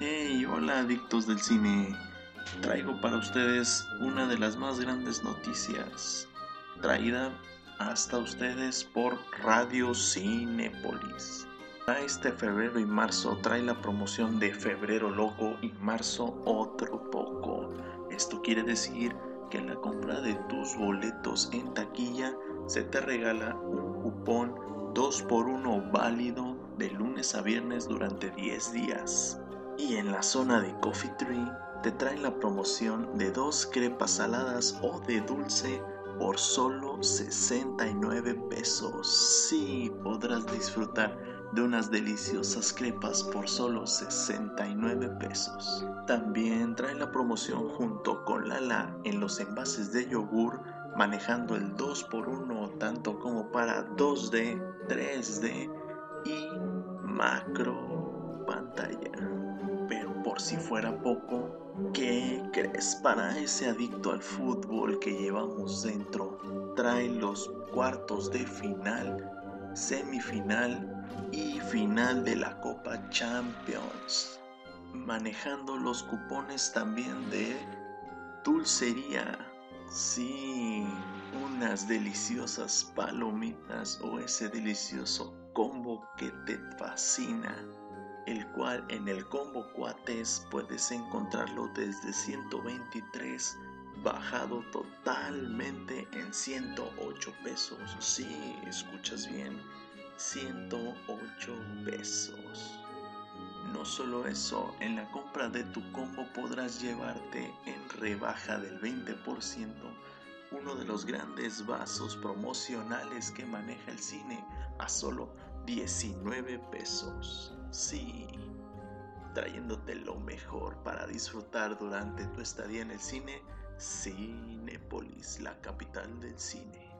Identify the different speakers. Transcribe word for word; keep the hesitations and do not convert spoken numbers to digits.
Speaker 1: Hey, hola adictos del cine. Traigo para ustedes una de las más grandes noticias, traída hasta ustedes por Radio Cinépolis. Para este febrero y marzo trae la promoción de Febrero Loco y Marzo Otro Poco. Esto quiere decir que en la compra de tus boletos en taquilla se te regala un cupón dos por uno válido de lunes a viernes durante diez días. Y en la zona de Coffee Tree te traen la promoción de dos crepas saladas o de dulce por solo sesenta y nueve pesos. Sí, podrás disfrutar de unas deliciosas crepas por solo sesenta y nueve pesos. También trae la promoción junto con Lala en los envases de yogur, manejando el dos por uno tanto como para dos D, tres D y macro pantalla. Pero por si fuera poco, ¿qué crees? Para ese adicto al fútbol que llevamos dentro, trae los cuartos de final, semifinal y final de la Copa Champions, manejando los cupones también de dulcería. Sí, unas deliciosas palomitas o ese delicioso combo que te fascina, el cual en el combo cuates puedes encontrarlo desde ciento veintitrés, bajado totalmente en ciento ocho pesos. Sí, escuchas bien, ciento ocho pesos. No solo eso, en la compra de tu combo podrás llevarte en rebaja del veinte por ciento uno de los grandes vasos promocionales que maneja el cine a solo diecinueve pesos. Sí, trayéndote lo mejor para disfrutar durante tu estadía en el cine. Cinépolis, la capital del cine.